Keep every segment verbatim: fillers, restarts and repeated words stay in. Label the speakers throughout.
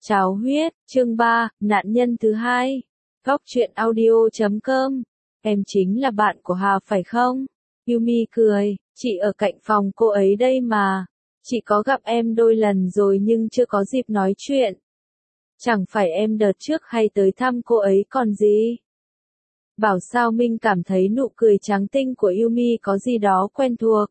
Speaker 1: Cháo huyết, chương ba, nạn nhân thứ hai. Góc truyện audio chấm com. Em chính là bạn của Hà phải không? Yumi cười, chị ở cạnh phòng cô ấy đây mà. Chị có gặp em đôi lần rồi nhưng chưa có dịp nói chuyện. Chẳng phải em đợt trước hay tới thăm cô ấy còn gì? Bảo sao Minh cảm thấy nụ cười trắng tinh của Yumi có gì đó quen thuộc.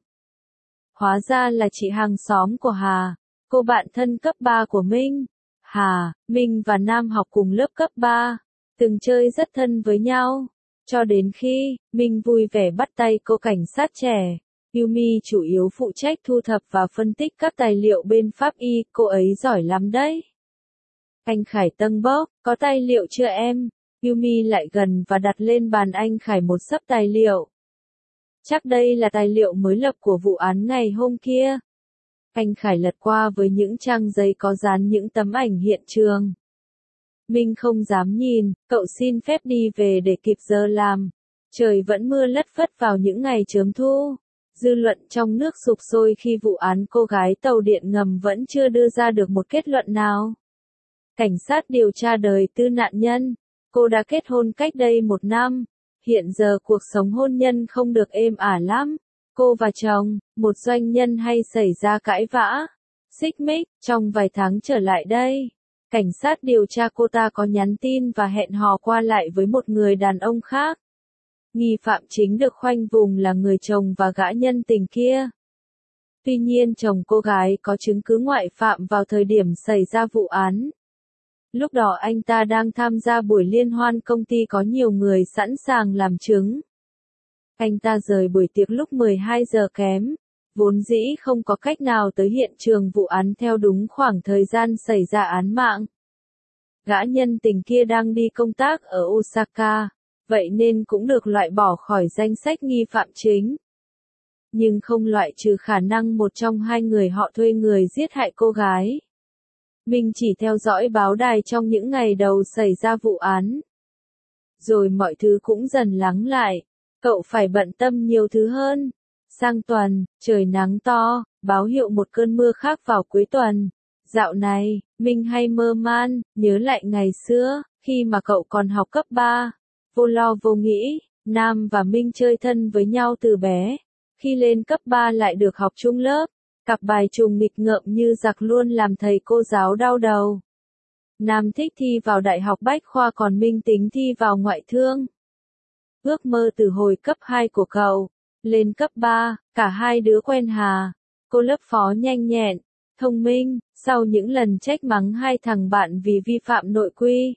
Speaker 1: Hóa ra là chị hàng xóm của Hà, cô bạn thân cấp ba của Minh. Hà, Minh và Nam học cùng lớp cấp ba, từng chơi rất thân với nhau. Cho đến khi, Minh vui vẻ bắt tay cô cảnh sát trẻ. Yumi chủ yếu phụ trách thu thập và phân tích các tài liệu bên pháp y, cô ấy giỏi lắm đấy. Anh Khải tâng bốc, có tài liệu chưa em? Yumi lại gần và đặt lên bàn anh Khải một xấp tài liệu. Chắc đây là tài liệu mới lập của vụ án ngày hôm kia. Anh Khải lật qua với những trang giấy có dán những tấm ảnh hiện trường. Minh không dám nhìn, cậu xin phép đi về để kịp giờ làm. Trời vẫn mưa lất phất vào những ngày chớm thu. Dư luận trong nước sục sôi khi vụ án cô gái tàu điện ngầm vẫn chưa đưa ra được một kết luận nào. Cảnh sát điều tra đời tư nạn nhân. Cô đã kết hôn cách đây một năm. Hiện giờ cuộc sống hôn nhân không được êm ả lắm. Cô và chồng, một doanh nhân hay xảy ra cãi vã, xích mích, trong vài tháng trở lại đây. Cảnh sát điều tra cô ta có nhắn tin và hẹn hò qua lại với một người đàn ông khác. Nghi phạm chính được khoanh vùng là người chồng và gã nhân tình kia. Tuy nhiên chồng cô gái có chứng cứ ngoại phạm vào thời điểm xảy ra vụ án. Lúc đó anh ta đang tham gia buổi liên hoan công ty có nhiều người sẵn sàng làm chứng. Anh ta rời buổi tiệc lúc mười hai giờ kém, vốn dĩ không có cách nào tới hiện trường vụ án theo đúng khoảng thời gian xảy ra án mạng. Gã nhân tình kia đang đi công tác ở Osaka, vậy nên cũng được loại bỏ khỏi danh sách nghi phạm chính. Nhưng không loại trừ khả năng một trong hai người họ thuê người giết hại cô gái. Mình chỉ theo dõi báo đài trong những ngày đầu xảy ra vụ án. Rồi mọi thứ cũng dần lắng lại. Cậu phải bận tâm nhiều thứ hơn. Sang tuần, trời nắng to, báo hiệu một cơn mưa khác vào cuối tuần. Dạo này, Minh hay mơ man, nhớ lại ngày xưa, khi mà cậu còn học cấp ba. Vô lo vô nghĩ, Nam và Minh chơi thân với nhau từ bé. Khi lên cấp ba lại được học chung lớp. Cặp bài trùng nghịch ngợm như giặc luôn làm thầy cô giáo đau đầu. Nam thích thi vào đại học Bách Khoa còn Minh tính thi vào ngoại thương. Ước mơ từ hồi cấp hai của cậu. Lên cấp ba, cả hai đứa quen Hà. Cô lớp phó nhanh nhẹn, thông minh, sau những lần trách mắng hai thằng bạn vì vi phạm nội quy.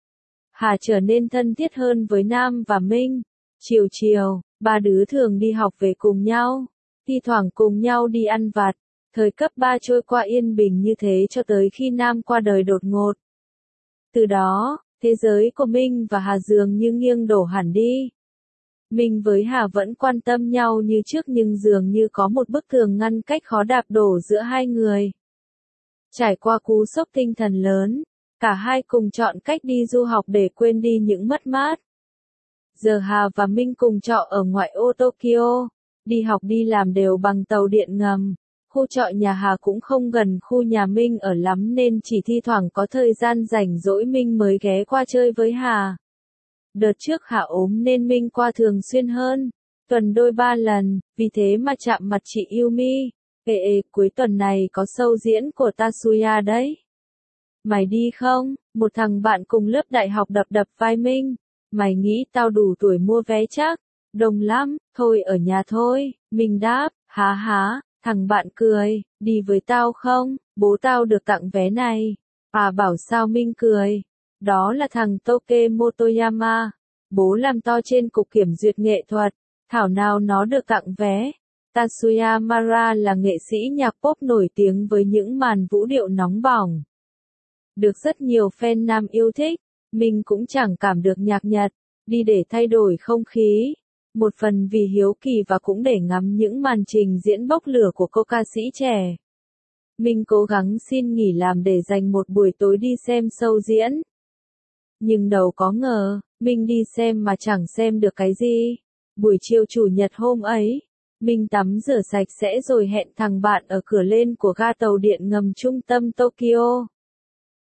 Speaker 1: Hà trở nên thân thiết hơn với Nam và Minh. Chiều chiều, ba đứa thường đi học về cùng nhau. Thi thoảng cùng nhau đi ăn vặt. Thời cấp ba trôi qua yên bình như thế cho tới khi Nam qua đời đột ngột. Từ đó, thế giới của Minh và Hà dường như nghiêng đổ hẳn đi. Minh với Hà vẫn quan tâm nhau như trước nhưng dường như có một bức tường ngăn cách khó đạp đổ giữa hai người. Trải qua cú sốc tinh thần lớn, cả hai cùng chọn cách đi du học để quên đi những mất mát. Giờ Hà và Minh cùng trọ ở ngoại ô Tokyo, đi học đi làm đều bằng tàu điện ngầm. Khu trọ nhà Hà cũng không gần khu nhà Minh ở lắm nên chỉ thi thoảng có thời gian rảnh rỗi Minh mới ghé qua chơi với Hà. Đợt trước Hà ốm nên Minh qua thường xuyên hơn, tuần đôi ba lần, vì thế mà chạm mặt chị Yumi. Ê ê, cuối tuần này có show diễn của Tatsuya đấy. Mày đi không? Một thằng bạn cùng lớp đại học đập đập vai Minh. Mày nghĩ tao đủ tuổi mua vé chắc? Đông lắm, thôi ở nhà thôi. Minh đáp, há há. Thằng bạn cười, đi với tao không? Bố tao được tặng vé này. À bảo sao Minh cười. Đó là thằng Toke Motoyama. Bố làm to trên cục kiểm duyệt nghệ thuật. Thảo nào nó được tặng vé. Tatsuya Mara là nghệ sĩ nhạc pop nổi tiếng với những màn vũ điệu nóng bỏng. Được rất nhiều fan nam yêu thích. Mình cũng chẳng cảm được nhạc Nhật. Đi để thay đổi không khí. Một phần vì hiếu kỳ và cũng để ngắm những màn trình diễn bốc lửa của cô ca sĩ trẻ. Mình cố gắng xin nghỉ làm để dành một buổi tối đi xem show diễn. Nhưng đâu có ngờ, mình đi xem mà chẳng xem được cái gì. Buổi chiều chủ nhật hôm ấy, mình tắm rửa sạch sẽ rồi hẹn thằng bạn ở cửa lên của ga tàu điện ngầm trung tâm Tokyo.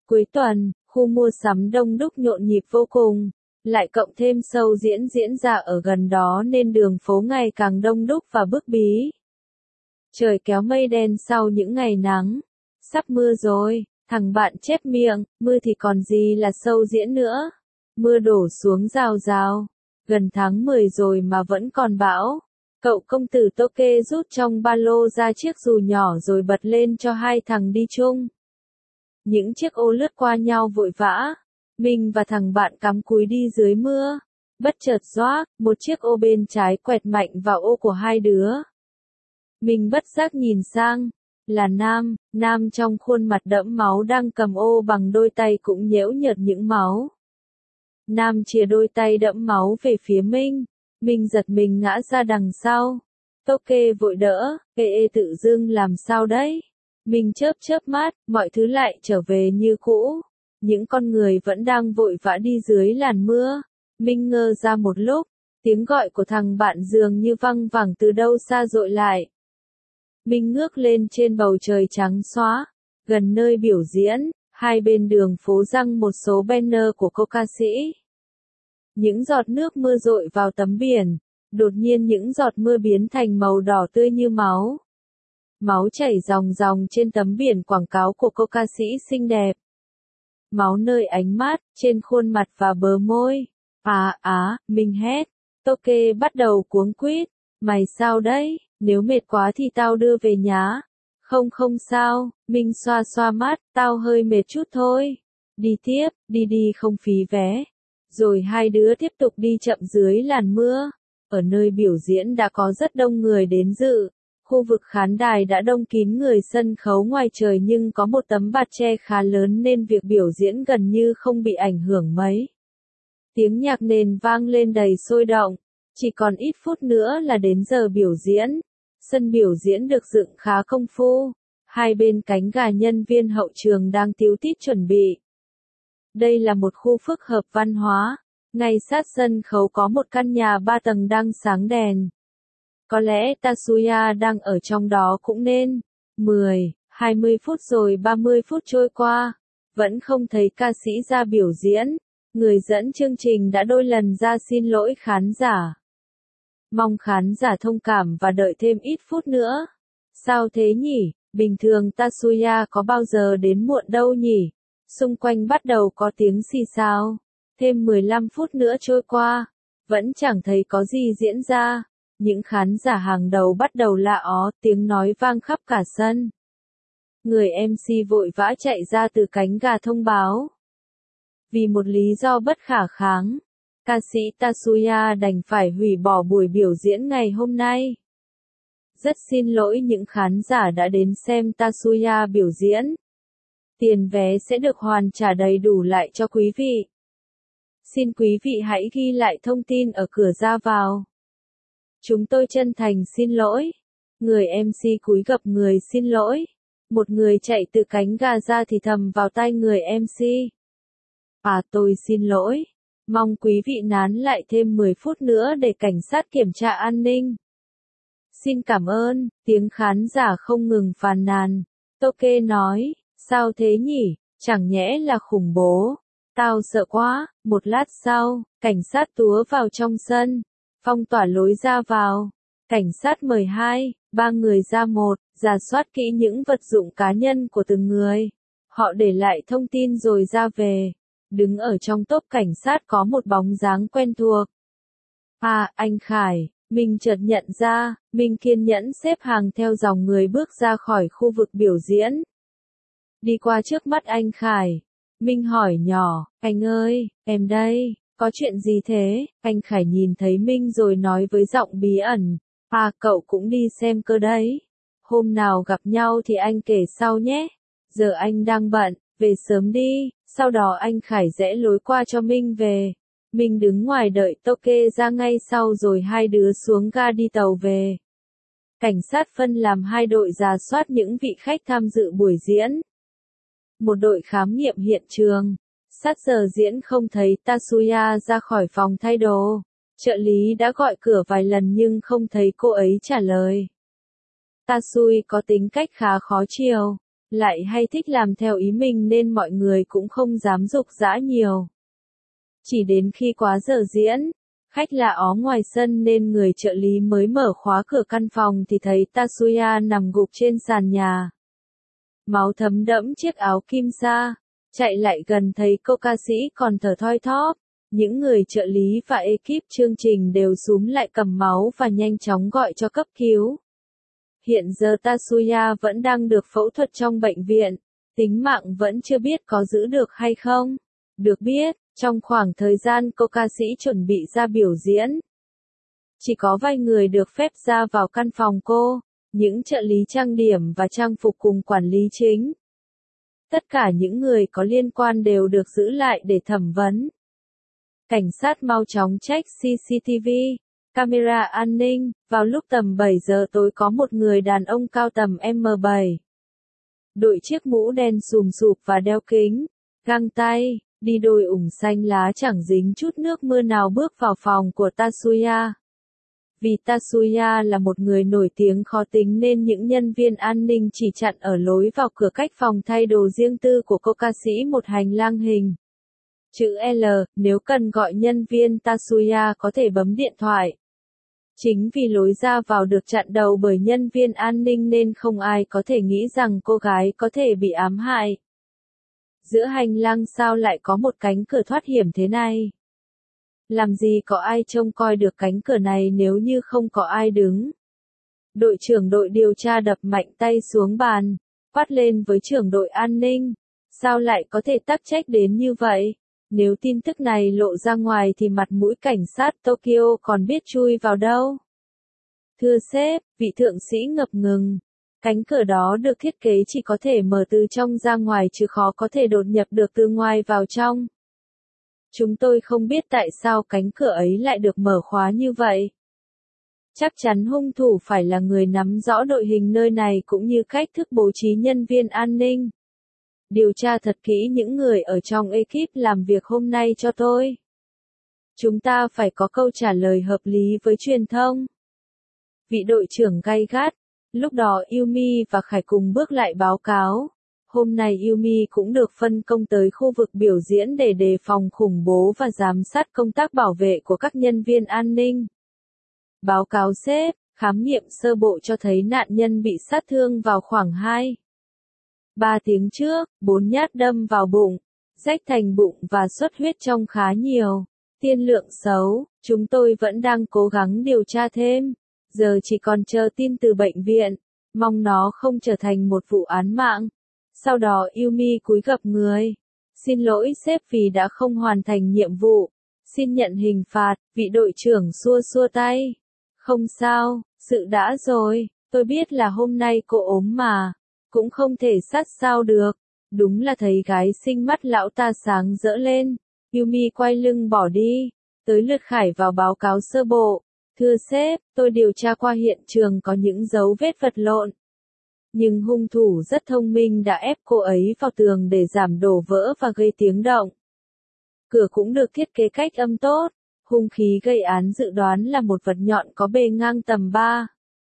Speaker 1: Cuối tuần, khu mua sắm đông đúc nhộn nhịp vô cùng, lại cộng thêm show diễn diễn ra ở gần đó nên đường phố ngày càng đông đúc và bức bí. Trời kéo mây đen sau những ngày nắng. Sắp mưa rồi, thằng bạn chép miệng, mưa thì còn gì là show diễn nữa. Mưa đổ xuống rào rào. Gần tháng mười rồi mà vẫn còn bão. Cậu công tử Toke rút trong ba lô ra chiếc dù nhỏ rồi bật lên cho hai thằng đi chung. Những chiếc ô lướt qua nhau vội vã. Mình và thằng bạn cắm cúi đi dưới mưa. Bất chợt doác, một chiếc ô bên trái quẹt mạnh vào ô của hai đứa. Mình bất giác nhìn sang. Là Nam, Nam trong khuôn mặt đẫm máu đang cầm ô bằng đôi tay cũng nhễu nhợt những máu. Nam chìa đôi tay đẫm máu về phía Minh. Minh giật mình ngã ra đằng sau. Toke vội đỡ, ê ê tự dưng làm sao đấy? Minh chớp chớp mắt, mọi thứ lại trở về như cũ. Những con người vẫn đang vội vã đi dưới làn mưa. Minh ngơ ra một lúc, tiếng gọi của thằng bạn dường như văng vẳng từ đâu xa dội lại. Minh ngước lên trên bầu trời trắng xóa, gần nơi biểu diễn, hai bên đường phố răng một số banner của cô ca sĩ. Những giọt nước mưa dội vào tấm biển, đột nhiên những giọt mưa biến thành màu đỏ tươi như máu. Máu chảy ròng ròng trên tấm biển quảng cáo của cô ca sĩ xinh đẹp. Máu nơi ánh mắt, trên khuôn mặt và bờ môi. À á, Minh hét. Toke bắt đầu cuống quýt. Mày sao đấy, nếu mệt quá thì tao đưa về nhá. Không không sao, Minh xoa xoa mắt, tao hơi mệt chút thôi. Đi tiếp, đi đi không phí vé. Rồi hai đứa tiếp tục đi chậm dưới làn mưa. Ở nơi biểu diễn đã có rất đông người đến dự. Khu vực khán đài đã đông kín người, sân khấu ngoài trời nhưng có một tấm bạt che khá lớn nên việc biểu diễn gần như không bị ảnh hưởng mấy. Tiếng nhạc nền vang lên đầy sôi động. Chỉ còn ít phút nữa là đến giờ biểu diễn. Sân biểu diễn được dựng khá công phu. Hai bên cánh gà nhân viên hậu trường đang tíu tít chuẩn bị. Đây là một khu phức hợp văn hóa. Ngay sát sân khấu có một căn nhà ba tầng đang sáng đèn. Có lẽ Tatsuya đang ở trong đó cũng nên. mười, hai mươi phút rồi ba mươi phút trôi qua. Vẫn không thấy ca sĩ ra biểu diễn. Người dẫn chương trình đã đôi lần ra xin lỗi khán giả. Mong khán giả thông cảm và đợi thêm ít phút nữa. Sao thế nhỉ? Bình thường Tatsuya có bao giờ đến muộn đâu nhỉ? Xung quanh bắt đầu có tiếng xì xào. Thêm mười lăm phút nữa trôi qua. Vẫn chẳng thấy có gì diễn ra. Những khán giả hàng đầu bắt đầu la ó, tiếng nói vang khắp cả sân. Người em xê vội vã chạy ra từ cánh gà thông báo. Vì một lý do bất khả kháng, ca sĩ Tatsuya đành phải hủy bỏ buổi biểu diễn ngày hôm nay. Rất xin lỗi những khán giả đã đến xem Tatsuya biểu diễn. Tiền vé sẽ được hoàn trả đầy đủ lại cho quý vị. Xin quý vị hãy ghi lại thông tin ở cửa ra vào. Chúng tôi chân thành xin lỗi. Người em xê cúi gập người xin lỗi. Một người chạy từ cánh gà ra thì thầm vào tai người em xê. À tôi xin lỗi. Mong quý vị nán lại thêm mười phút nữa để cảnh sát kiểm tra an ninh. Xin cảm ơn, tiếng khán giả không ngừng phàn nàn. Toke nói, sao thế nhỉ, chẳng nhẽ là khủng bố. Tao sợ quá, một lát sau, cảnh sát túa vào trong sân. Phong tỏa lối ra vào. Cảnh sát mời hai, ba người ra một, rà soát kỹ những vật dụng cá nhân của từng người. Họ để lại thông tin rồi ra về. Đứng ở trong tốp cảnh sát có một bóng dáng quen thuộc. À, anh Khải, mình chợt nhận ra, mình kiên nhẫn xếp hàng theo dòng người bước ra khỏi khu vực biểu diễn. Đi qua trước mắt anh Khải. Minh hỏi nhỏ, anh ơi, em đây, có chuyện gì thế? Anh Khải nhìn thấy Minh rồi nói với giọng bí ẩn. À, cậu cũng đi xem cơ đấy. Hôm nào gặp nhau thì anh kể sau nhé. Giờ anh đang bận, về sớm đi. Sau đó anh Khải rẽ lối qua cho Minh về. Minh đứng ngoài đợi Toke ra ngay sau rồi hai đứa xuống ga đi tàu về. Cảnh sát phân làm hai đội rà soát những vị khách tham dự buổi diễn. Một đội khám nghiệm hiện trường. Sát giờ diễn không thấy Tatsuya ra khỏi phòng thay đồ. Trợ lý đã gọi cửa vài lần nhưng không thấy cô ấy trả lời. Tatsui có tính cách khá khó chiều. lại hay thích làm theo ý mình nên mọi người cũng không dám giục giã nhiều. Chỉ đến khi quá giờ diễn, khách lạ ó ngoài sân nên người trợ lý mới mở khóa cửa căn phòng thì thấy Tatsuya nằm gục trên sàn nhà. Máu thấm đẫm chiếc áo kim sa, chạy lại gần thấy cô ca sĩ còn thở thoi thóp. Những người trợ lý và ekip chương trình đều xúm lại cầm máu và nhanh chóng gọi cho cấp cứu. Hiện giờ Tatsuya vẫn đang được phẫu thuật trong bệnh viện, tính mạng vẫn chưa biết có giữ được hay không. Được biết, trong khoảng thời gian cô ca sĩ chuẩn bị ra biểu diễn, chỉ có vài người được phép ra vào căn phòng cô, những trợ lý trang điểm và trang phục cùng quản lý chính. Tất cả những người có liên quan đều được giữ lại để thẩm vấn. Cảnh sát mau chóng check xê xê tê vê, camera an ninh, vào lúc tầm bảy giờ tối có một người đàn ông cao tầm em bảy. Đội chiếc mũ đen xùm xụp và đeo kính, găng tay, đi đôi ủng xanh lá chẳng dính chút nước mưa nào bước vào phòng của Tatsuya. Vì Tatsuya là một người nổi tiếng khó tính nên những nhân viên an ninh chỉ chặn ở lối vào cửa cách phòng thay đồ riêng tư của cô ca sĩ một hành lang hình chữ L, nếu cần gọi nhân viên Tatsuya có thể bấm điện thoại. Chính vì lối ra vào được chặn đầu bởi nhân viên an ninh nên không ai có thể nghĩ rằng cô gái có thể bị ám hại. Giữa hành lang sao lại có một cánh cửa thoát hiểm thế này? Làm gì có ai trông coi được cánh cửa này nếu như không có ai đứng? Đội trưởng đội điều tra đập mạnh tay xuống bàn, quát lên với trưởng đội an ninh. Sao lại có thể tắc trách đến như vậy? Nếu tin tức này lộ ra ngoài thì mặt mũi cảnh sát Tokyo còn biết chui vào đâu? Thưa sếp, vị thượng sĩ ngập ngừng. Cánh cửa đó được thiết kế chỉ có thể mở từ trong ra ngoài chứ khó có thể đột nhập được từ ngoài vào trong. Chúng tôi không biết tại sao cánh cửa ấy lại được mở khóa như vậy. Chắc chắn hung thủ phải là người nắm rõ đội hình nơi này cũng như cách thức bố trí nhân viên an ninh. Điều tra thật kỹ những người ở trong ekip làm việc hôm nay cho tôi. Chúng ta phải có câu trả lời hợp lý với truyền thông. Vị đội trưởng gay gắt. Lúc đó Yumi và Khải cùng bước lại báo cáo. Hôm nay Yumi cũng được phân công tới khu vực biểu diễn để đề phòng khủng bố và giám sát công tác bảo vệ của các nhân viên an ninh. Báo cáo sếp, khám nghiệm sơ bộ cho thấy nạn nhân bị sát thương vào khoảng hai ba tiếng trước, bốn nhát đâm vào bụng, rách thành bụng và xuất huyết trong khá nhiều. Tiên lượng xấu, chúng tôi vẫn đang cố gắng điều tra thêm. Giờ chỉ còn chờ tin từ bệnh viện, mong nó không trở thành một vụ án mạng. Sau đó Yumi cúi gập người. Xin lỗi sếp vì đã không hoàn thành nhiệm vụ. Xin nhận hình phạt, vị đội trưởng xua xua tay. Không sao, sự đã rồi, tôi biết là hôm nay cô ốm mà. Cũng không thể sát sao được. Đúng là thấy gái xinh mắt lão ta sáng rỡ lên. Yumi quay lưng bỏ đi. Tới lượt Khải vào báo cáo sơ bộ. Thưa sếp, tôi điều tra qua hiện trường có những dấu vết vật lộn. Nhưng hung thủ rất thông minh đã ép cô ấy vào tường để giảm đổ vỡ và gây tiếng động. Cửa cũng được thiết kế cách âm tốt. Hung khí gây án dự đoán là một vật nhọn có bề ngang tầm ba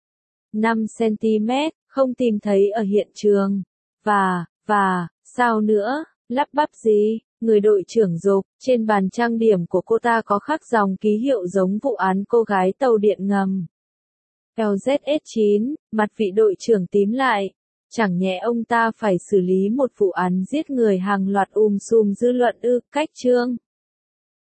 Speaker 1: năm xăng-ti-mét, không tìm thấy ở hiện trường. Và, và, sao nữa, lắp bắp gì? Người đội trưởng dục, trên bàn trang điểm của cô ta có khắc dòng ký hiệu giống vụ án cô gái tàu điện ngầm. lờ dét ét chín, mặt vị đội trưởng tím lại. Chẳng nhẽ ông ta phải xử lý một vụ án giết người hàng loạt um sùm dư luận ư, cách chương.